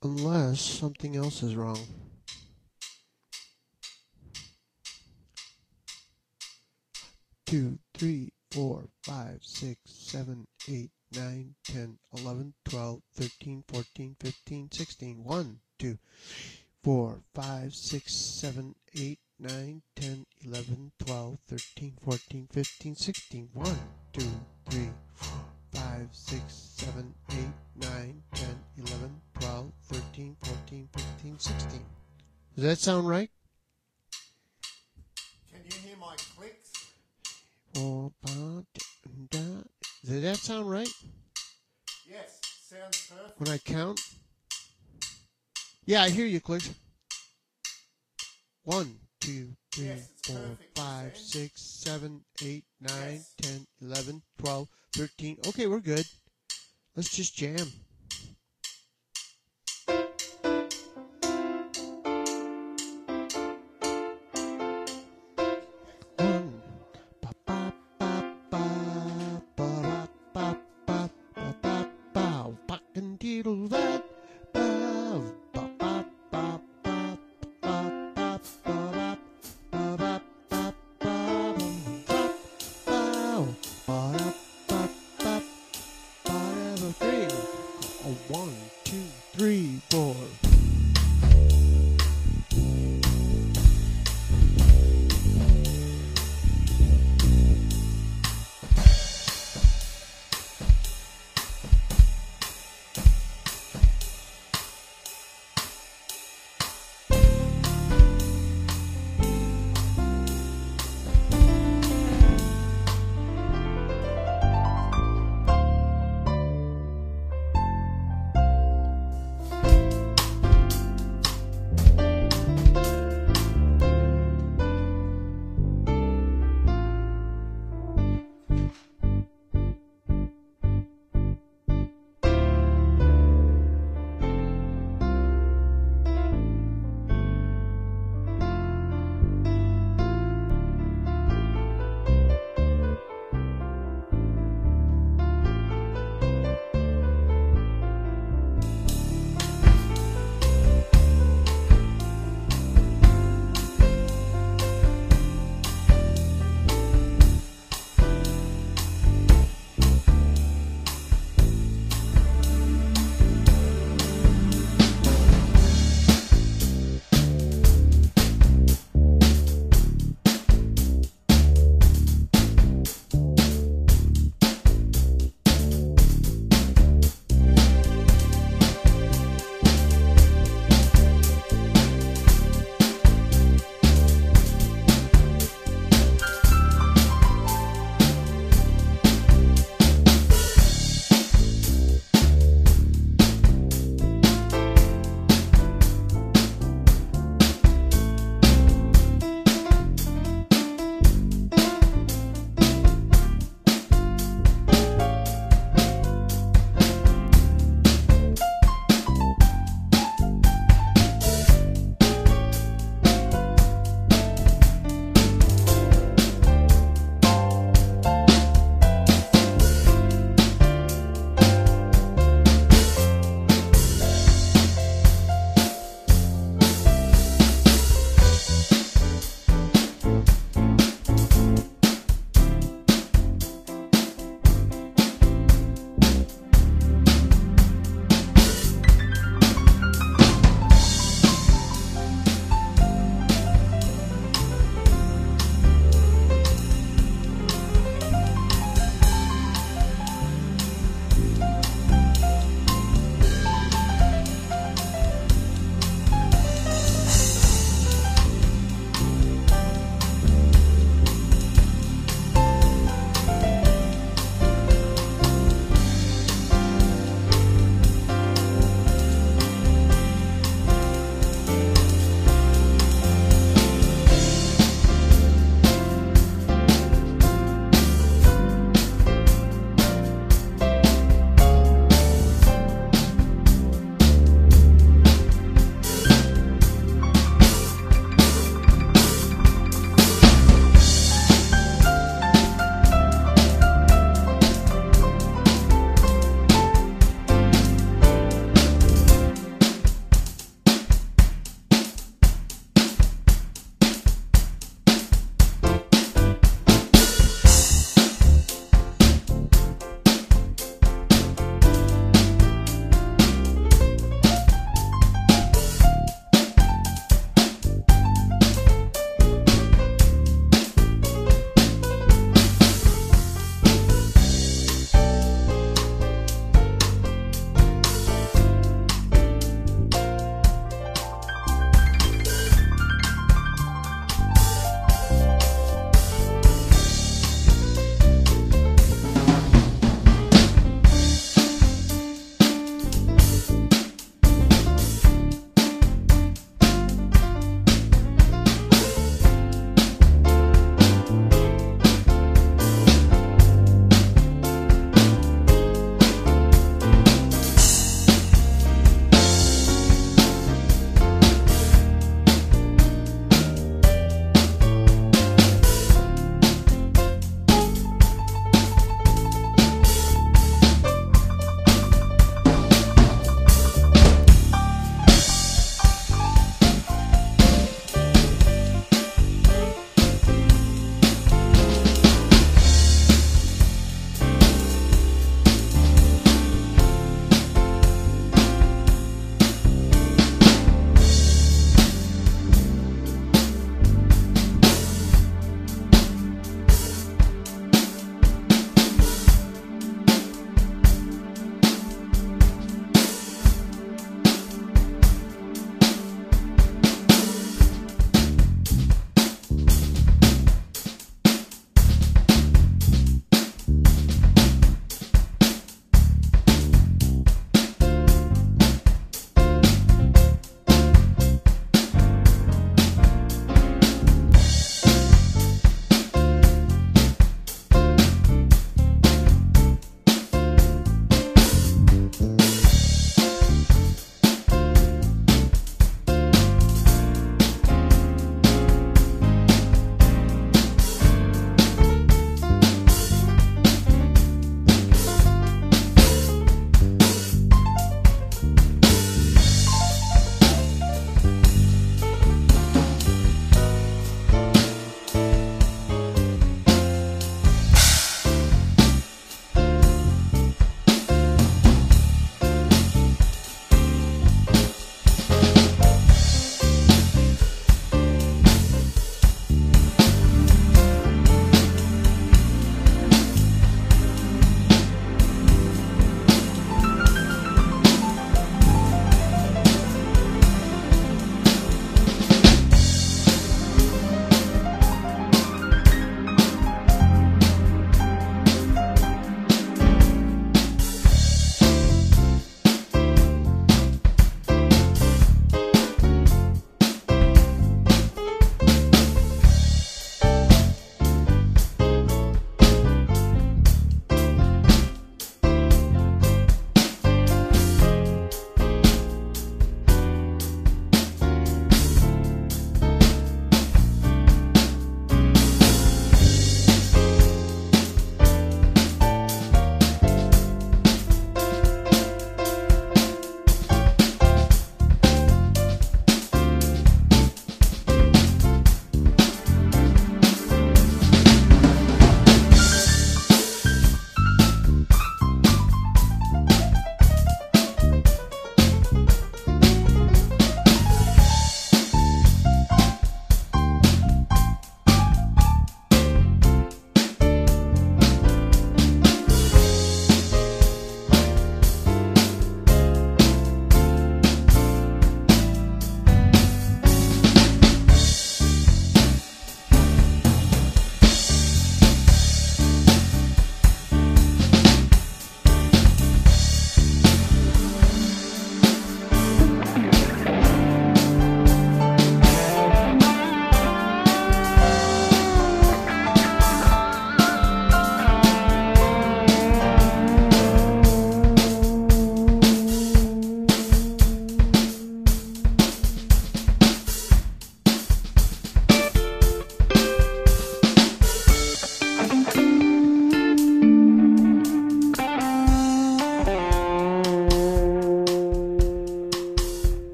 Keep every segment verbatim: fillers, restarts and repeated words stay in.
Unless something else is wrong. Two, three, four, five, six, seven, eight, nine, ten, eleven, twelve, thirteen, fourteen, fifteen, sixteen. One, two, four, five, six, seven, eight, nine, ten, eleven, twelve, thirteen, fourteen, fifteen, sixteen. One, two, three, four, five, six, seven, eight, nine, ten, eleven, twelve, thirteen, fourteen, fifteen, sixteen. Does that sound right? Can you hear my clicks? Four, five, da. Does that sound right? Yes, sounds perfect. When I count? Yeah, I hear you, Click. One, two, three, Yes, it's four, perfect, five, Sam. six, seven, eight, nine, Yes. ten, eleven, twelve, thirteen. Okay, we're good. Let's just jam. One. Ba ba ba ba ba ba ba ba ba ba. Fucking diddle that. Ba ba ba ba ba ba ba ba ba ba ba ba ba. Three. One, two, three, four.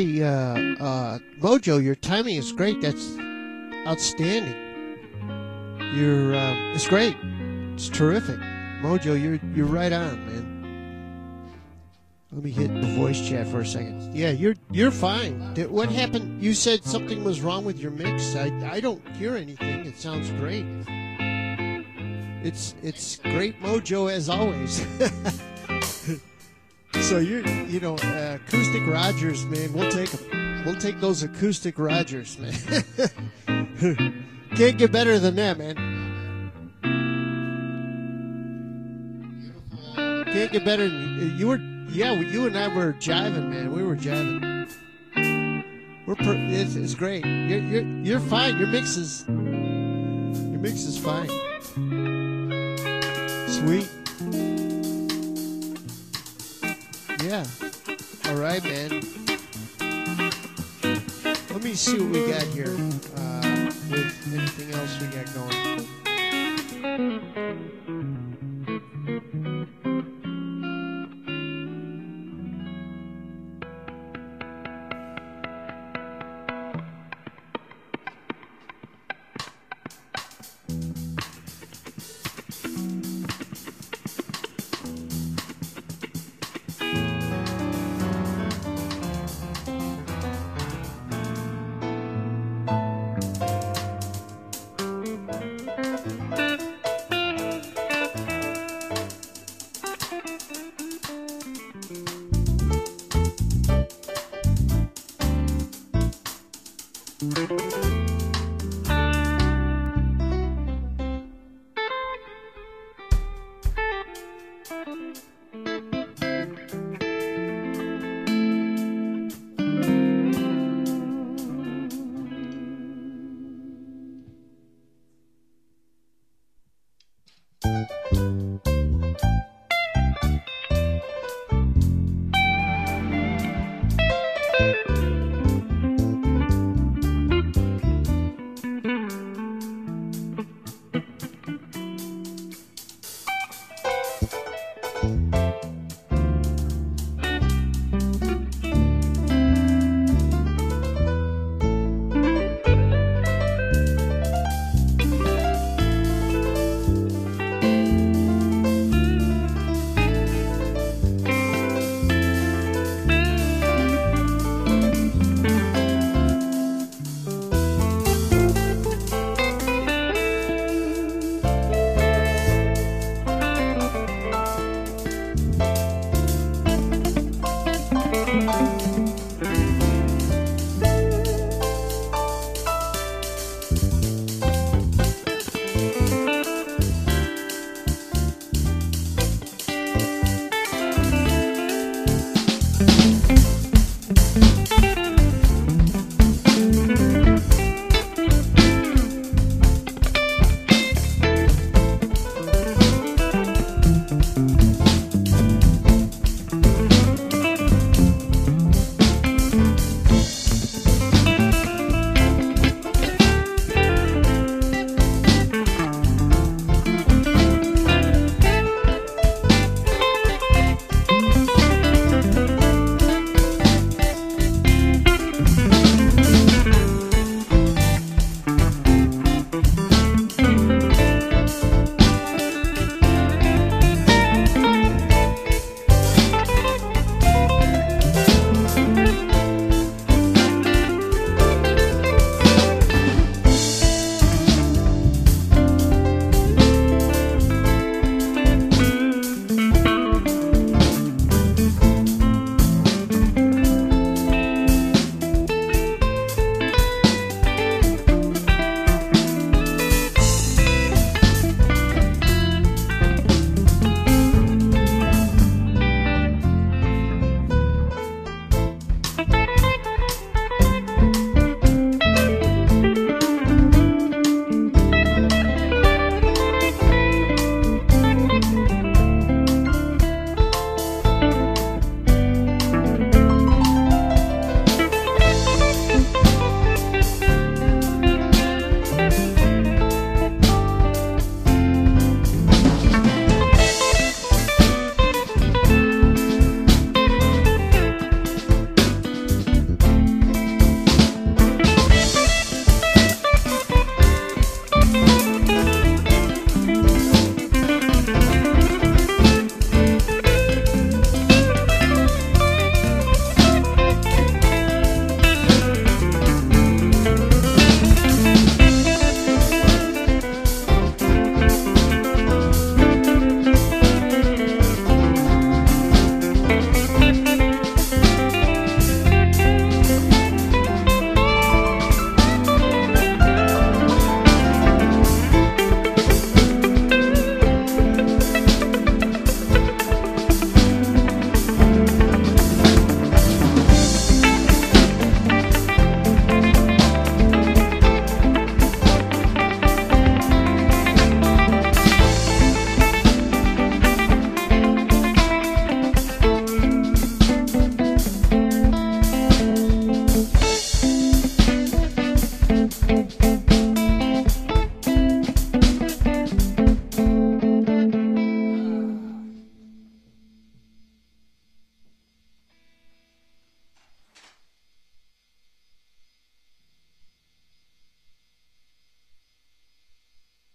Hey, uh, uh, Mojo, your timing is great. That's outstanding. You're, um, it's great. It's terrific. Mojo, you're you're right on, man. Let me hit the voice chat for a second. Yeah, you're you're fine. Did, what happened? You said something was wrong with your mix. I I don't hear anything. It sounds great. It's it's great Mojo as always. So you're you know uh, acoustic Rogers, man. We'll take them. We'll take those acoustic Rogers, man. Can't get better than that, man. Can't get better than you were. Yeah, you and I were jiving, man. We were jiving. We're per, it's, it's great. You're you're you're fine. Your mix is your mix is fine. Sweet. Yeah. All right, man. Let me see what we got here. Uh, with anything else we got going.